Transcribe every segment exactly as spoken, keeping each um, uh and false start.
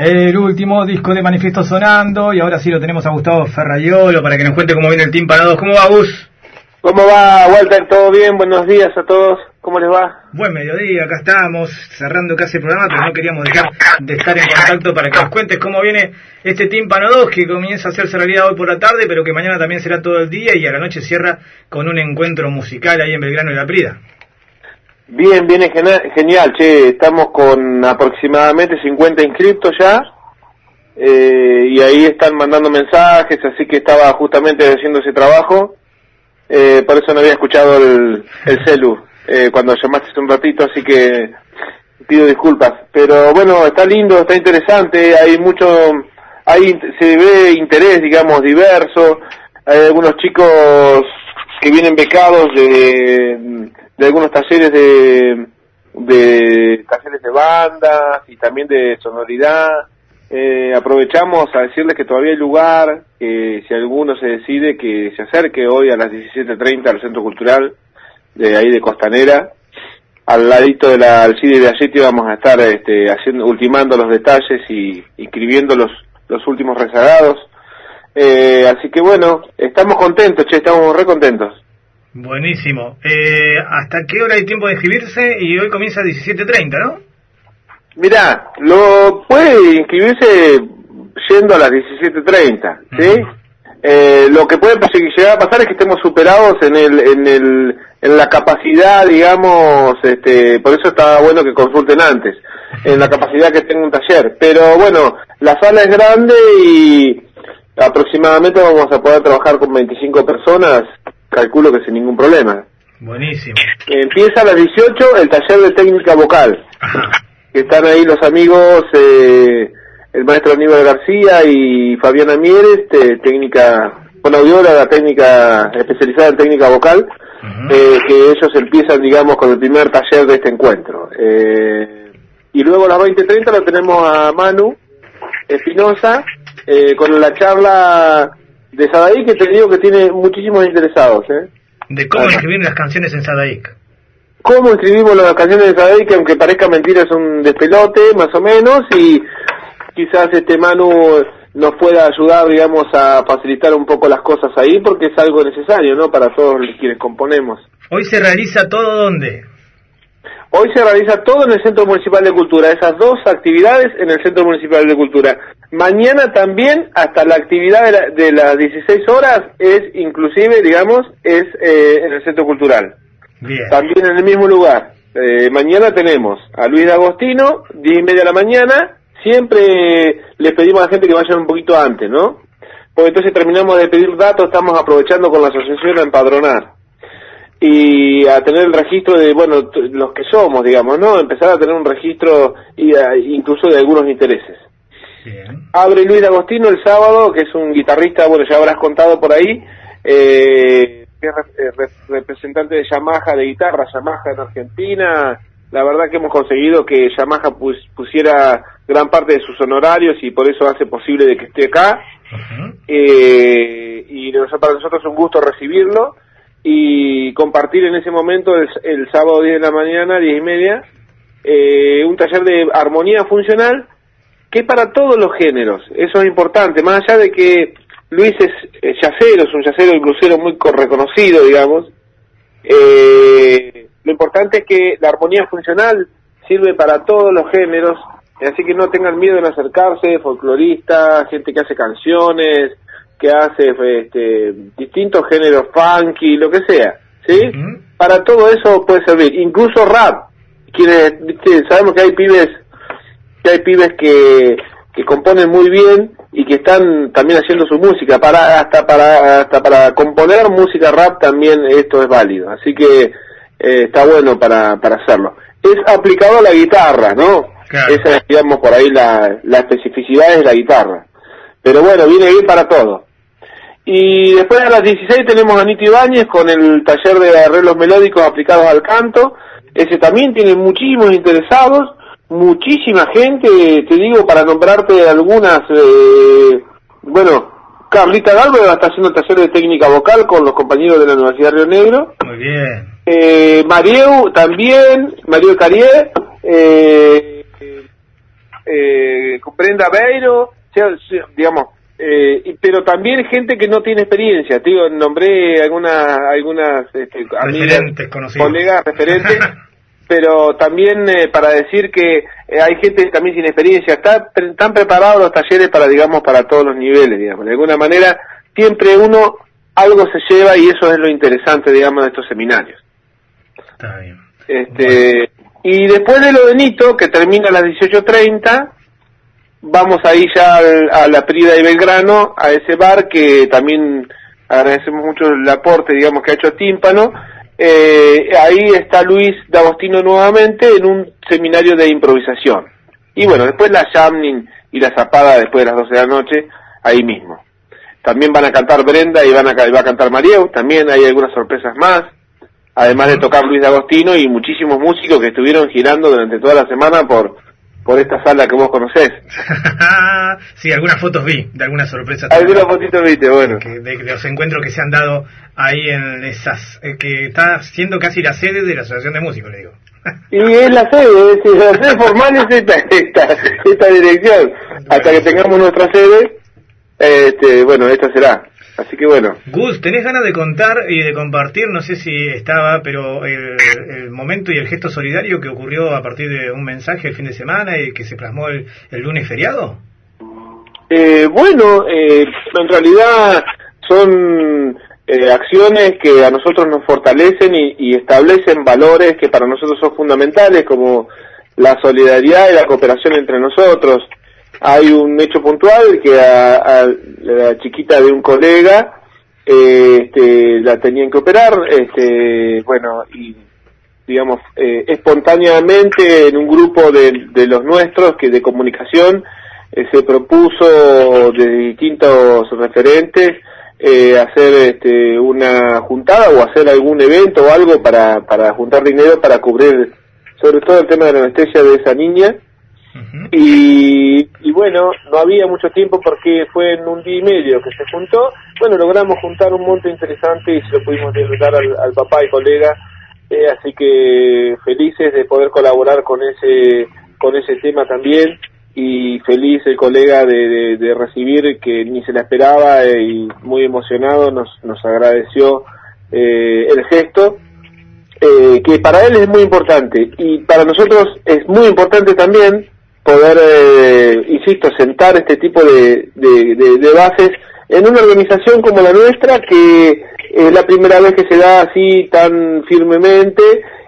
El último disco de Manifiesto sonando, y ahora sí lo tenemos a Gustavo Ferraiolo para que nos cuente cómo viene el Tímpano dos. ¿Cómo va, Gus? ¿Cómo va, Walter? ¿Todo bien? Buenos días a todos. ¿Cómo les va? Buen mediodía, acá estamos cerrando casi el programa, pero no queríamos dejar de estar en contacto para que nos cuentes cómo viene este Tímpano dos, que comienza a hacerse realidad hoy por la tarde, pero que mañana también será todo el día y a la noche cierra con un encuentro musical ahí en Belgrano y La Prida. Bien, viene genial, che, estamos con aproximadamente cincuenta inscriptos ya, eh, y ahí están mandando mensajes, así que estaba justamente haciendo ese trabajo, eh, por eso no había escuchado el, el celu eh, cuando llamaste hace un ratito, así que pido disculpas, pero bueno, está lindo, está interesante, hay mucho, hay, se ve interés, digamos, diverso, hay algunos chicos que vienen becados de... de algunos talleres de, de talleres de bandas y también de sonoridad. Eh, aprovechamos a decirles que todavía hay lugar, que si alguno se decide que se acerque hoy a las diecisiete treinta al Centro Cultural de ahí de Costanera, al ladito de la Alcide de Ayeti vamos a estar este, haciendo, ultimando los detalles y inscribiendo los, los últimos rezagados. Eh, así que bueno, estamos contentos, che, estamos re contentos. Buenísimo. Eh, ¿Hasta qué hora hay tiempo de inscribirse? Y hoy comienza a diecisiete treinta, ¿no? Mirá, lo puede inscribirse yendo a las diecisiete treinta, ¿sí? Uh-huh. Eh, lo que puede llegar a pasar es que estemos superados en el, en el, en la capacidad, digamos, este, por eso está bueno que consulten antes, en la capacidad que tenga un taller. Pero bueno, la sala es grande y aproximadamente vamos a poder trabajar con veinticinco personas. Calculo que sin ningún problema. Buenísimo. Empieza a las dieciocho el taller de técnica vocal. Ajá. Que están ahí los amigos, eh, el maestro Aníbal García y Fabiana Mieres, te, técnica, fonoaudióloga, técnica especializada en técnica vocal, eh, que ellos empiezan, digamos, con el primer taller de este encuentro. Eh, y luego a las veinte treinta lo tenemos a Manu Espinosa, eh, con la charla de Sadaik, que te digo que tiene muchísimos interesados, ¿eh? De cómo Ajá. escribir las canciones en Sadaik. Cómo escribimos las canciones de Sadaik, que aunque parezca mentira es un despelote, más o menos, y quizás este Manu nos pueda ayudar, digamos, a facilitar un poco las cosas ahí, porque es algo necesario, ¿no?, para todos quienes componemos. ¿Hoy se realiza todo dónde? Hoy se realiza todo en el Centro Municipal de Cultura, esas dos actividades en el Centro Municipal de Cultura. Mañana también, hasta la actividad de, la, de las dieciséis horas, es inclusive, digamos, es eh, en el Centro Cultural. Bien. También en el mismo lugar. Eh, mañana tenemos a Luis D'Agostino, diez y media de la mañana, siempre les pedimos a la gente que vayan un poquito antes, ¿no? Porque entonces terminamos de pedir datos, estamos aprovechando con la asociación a empadronar. Y a tener el registro de, bueno, t- los que somos, digamos, ¿no? Empezar a tener un registro y a, incluso de algunos intereses. Bien. Abre Luis D'Agostino el sábado, que es un guitarrista, bueno, ya habrás contado por ahí, eh, que es re- re- representante de Yamaha, de guitarra, Yamaha en Argentina. La verdad que hemos conseguido que Yamaha pus- pusiera gran parte de sus honorarios y por eso hace posible de que esté acá. Uh-huh. Eh, y para nosotros es un gusto recibirlo y compartir en ese momento el, el sábado diez de la mañana, diez y media, eh, un taller de armonía funcional que es para todos los géneros. Eso es importante, más allá de que Luis es, es yacero, es un yacero y blusero muy reconocido, digamos, eh, lo importante es que la armonía funcional sirve para todos los géneros, así que no tengan miedo en acercarse, folcloristas, gente que hace canciones, que hace este, distintos géneros funky, lo que sea, ¿sí? Uh-huh. Para todo eso puede servir, incluso rap, quienes, ¿viste? Sabemos que hay pibes, que hay pibes que, que componen muy bien y que están también haciendo su música, para hasta para hasta para componer música rap también esto es válido, así que eh, está bueno para, para hacerlo. Es aplicado a la guitarra, ¿no? Claro. Esa es, digamos, por ahí la, la especificidad es la guitarra, pero bueno, viene bien para todo. Y después a las dieciséis tenemos a Anita Ibáñez con el taller de arreglos melódicos aplicados al canto. Ese también tiene muchísimos interesados, muchísima gente, te digo, para nombrarte algunas, eh, bueno, Carlita Galvez está haciendo el taller de técnica vocal con los compañeros de la Universidad de Río Negro. Muy bien. Eh, Marieu también, Marieu Carrier, eh, eh, Brenda Beiro, digamos, eh, pero también gente que no tiene experiencia. Digo, nombré algunas, algunas este, referentes, amigas, colegas, referentes, pero también eh, para decir que eh, hay gente también sin experiencia. Está, están preparados los talleres para, digamos, para todos los niveles, digamos. De alguna manera, siempre uno algo se lleva y eso es lo interesante, digamos, de estos seminarios. Está bien. Este, bueno. Y después de lo de Nito, que termina a las dieciocho treinta, vamos ahí ya al, a la Prida y Belgrano, a ese bar que también agradecemos mucho el aporte, digamos, que ha hecho Tímpano. Eh, ahí está Luis D'Agostino nuevamente en un seminario de improvisación. Y bueno, después la jamming y la zapada después de las doce de la noche, ahí mismo. También van a cantar Brenda y van a, va a cantar Marieu, también hay algunas sorpresas más. Además de tocar Luis D'Agostino y muchísimos músicos que estuvieron girando durante toda la semana por por esta sala que vos conocés. Sí, algunas fotos vi, de algunas sorpresas. Algunas fotitos viste, bueno. Que, de, de los encuentros que se han dado ahí en esas, eh, que está siendo casi la sede de la Asociación de Músicos, le digo. Y es la sede, es, la sede formal es esta, esta, esta dirección. Hasta que tengamos nuestra sede, este, bueno, esta será. Así que bueno. Gus, ¿tenés ganas de contar y de compartir? No sé si estaba, pero el, el momento y el gesto solidario que ocurrió a partir de un mensaje el fin de semana y que se plasmó el, el lunes feriado. Eh, bueno, eh, en realidad son eh, acciones que a nosotros nos fortalecen y, y establecen valores que para nosotros son fundamentales, como la solidaridad y la cooperación entre nosotros. Hay un hecho puntual que a, a la chiquita de un colega eh, este, la tenían que operar, este, bueno, y digamos, eh, espontáneamente en un grupo de, de los nuestros que de comunicación eh, se propuso de distintos referentes eh, hacer este, una juntada o hacer algún evento o algo para, para juntar dinero para cubrir sobre todo el tema de la anestesia de esa niña. Uh-huh. y, y bueno, no había mucho tiempo porque fue en un día y medio que se juntó. Bueno, logramos juntar un monto interesante y se lo pudimos dar al, al papá y colega, eh, así que felices de poder colaborar con ese con ese tema también, y feliz el colega de, de, de recibir, que ni se la esperaba, eh, y muy emocionado nos, nos agradeció eh, el gesto. Eh, que para él es muy importante y para nosotros es muy importante también poder, eh, insisto, sentar este tipo de, de, de, de bases en una organización como la nuestra, que es la primera vez que se da así tan firmemente,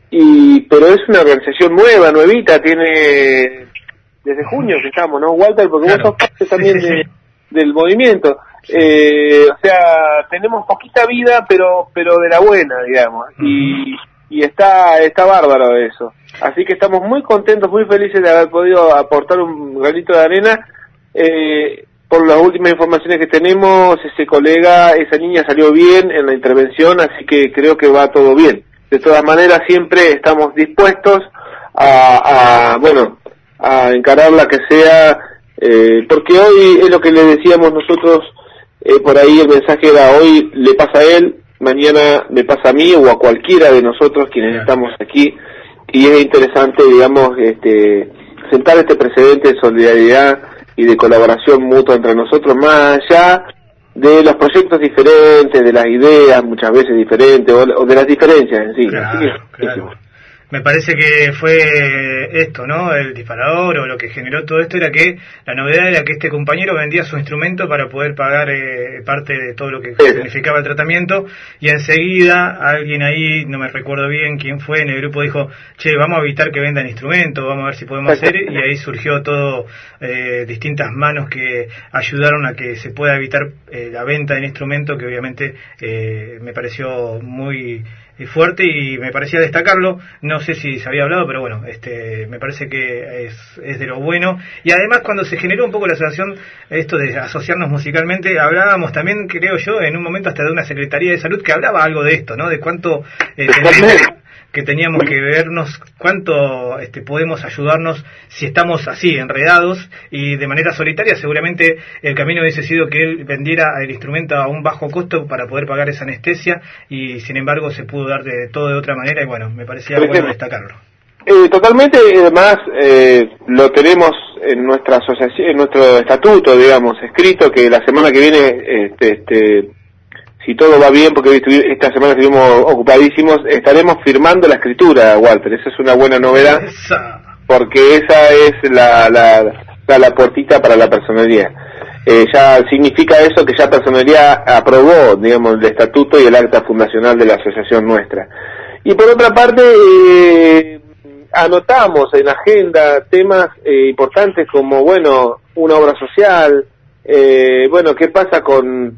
y pero es una organización nueva, nuevita, tiene desde junio que estamos, ¿no, Walter? Porque claro, vos sos parte también sí, sí, de, sí. del movimiento. Eh, o sea, tenemos poquita vida, pero pero de la buena, digamos, uh-huh. y y está está bárbaro eso. Así que estamos muy contentos, muy felices de haber podido aportar un granito de arena. Eh, por las últimas informaciones que tenemos, ese colega, esa niña salió bien en la intervención, así que creo que va todo bien. De todas maneras, siempre estamos dispuestos a, a bueno, a encarar la que sea, eh, porque hoy es lo que le decíamos nosotros, eh, por ahí el mensaje era: hoy le pasa a él, mañana me pasa a mí o a cualquiera de nosotros quienes yeah. estamos aquí, y es interesante, digamos, este, sentar este precedente de solidaridad y de colaboración mutua entre nosotros, más allá de los proyectos diferentes, de las ideas muchas veces diferentes, o, o de las diferencias en sí. Claro, Así que, claro. Me parece que fue esto, ¿no? El disparador, o lo que generó todo esto, era que la novedad era que este compañero vendía su instrumento para poder pagar eh, parte de todo lo que sí. significaba el tratamiento, y enseguida alguien ahí, no me recuerdo bien quién fue, en el grupo dijo: che, vamos a evitar que vendan instrumentos, vamos a ver si podemos hacer, y ahí surgió todo, eh, distintas manos que ayudaron a que se pueda evitar eh, la venta del instrumento, que obviamente eh, me pareció muy fuerte y me parecía destacarlo. No sé si se había hablado, pero bueno, este, me parece que es, es de lo bueno. Y además, cuando se generó un poco la asociación, esto de asociarnos musicalmente, hablábamos también, creo yo, en un momento hasta de una Secretaría de Salud que hablaba algo de esto, ¿no? De cuánto eh, teníamos, que teníamos que vernos, cuánto este, podemos ayudarnos si estamos así, enredados, y de manera solitaria. Seguramente el camino hubiese sido que él vendiera el instrumento a un bajo costo para poder pagar esa anestesia, y sin embargo se pudo dar de todo de otra manera, y bueno, me parecía bueno destacarlo. Eh, totalmente, además eh, lo tenemos en nuestra asociación, en nuestro estatuto, digamos, escrito, que la semana que viene, este, este, si todo va bien, porque esta semana estuvimos ocupadísimos, estaremos firmando la escritura, Walter. Esa es una buena novedad, porque esa es la, la, la, la puertita para la personería. Eh, ya significa eso que ya personería aprobó, digamos, el estatuto y el acta fundacional de la asociación nuestra. Y por otra parte, eh, anotamos en agenda temas eh, importantes como, bueno, una obra social, eh, bueno, qué pasa con,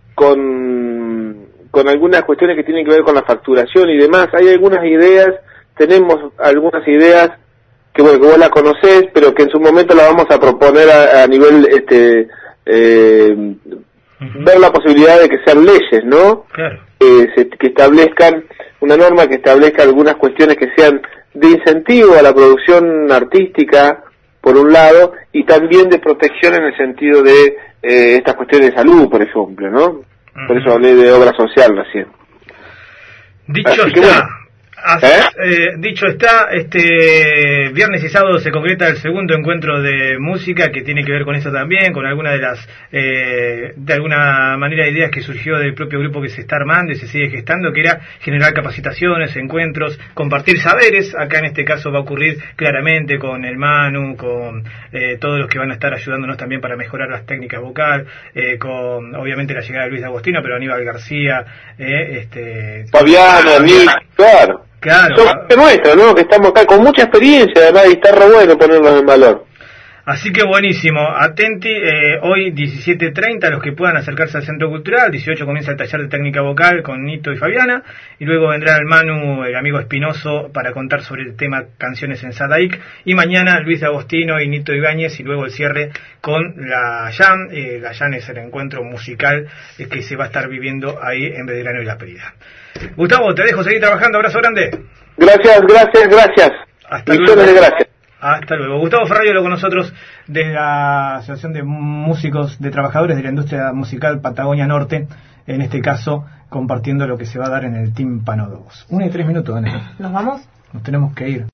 con, con algunas cuestiones que tienen que ver con la facturación y demás. Hay algunas ideas, tenemos algunas ideas que, bueno, que vos las conocés, pero que en su momento las vamos a proponer a, a nivel, este, eh, uh-huh. ver la posibilidad de que sean leyes, ¿no? Claro. Eh, se, que establezcan una norma que establezca algunas cuestiones que sean de incentivo a la producción artística, por un lado, y también de protección en el sentido de eh, estas cuestiones de salud, por ejemplo, ¿no? Uh-huh. Por eso hablé de obra social recién. Dicho Así está, bueno. Así, ¿Eh? Eh, dicho está, este viernes y sábado se concreta el segundo encuentro de música que tiene que ver con eso también, con alguna de las, eh, de alguna manera, ideas que surgió del propio grupo que se está armando y se sigue gestando, que era generar capacitaciones, encuentros, compartir saberes. Acá en este caso va a ocurrir claramente con el Manu, con eh, todos los que van a estar ayudándonos también para mejorar las técnicas vocal, eh, con obviamente la llegada de Luis D'Agostino, pero Aníbal García, eh, este Fabiana, Nick, claro. Claro, son de nuestro, ¿no? Que estamos acá con mucha experiencia, además, y está re bueno ponerlos en valor. Así que buenísimo, atenti, eh, hoy diecisiete treinta, los que puedan acercarse al Centro Cultural, dieciocho comienza el taller de técnica vocal con Nito y Fabiana, y luego vendrá el Manu, el amigo Espinoso, para contar sobre el tema canciones en Sadaic, y mañana Luis D'Agostino y Nito Ibáñez, y luego el cierre con la Jam. Eh, la Jam es el encuentro musical eh, que se va a estar viviendo ahí en Belgrano y La Prida. Gustavo, te dejo seguir trabajando, abrazo grande. Gracias, gracias, gracias. Hasta luego. De gracias. Hasta luego. Gustavo Ferrario con nosotros de la Asociación de Músicos, de Trabajadores de la Industria Musical Patagonia Norte, en este caso compartiendo lo que se va a dar en el Tímpano dos. Una y tres minutos, Daniel. ¿Nos vamos? Nos tenemos que ir.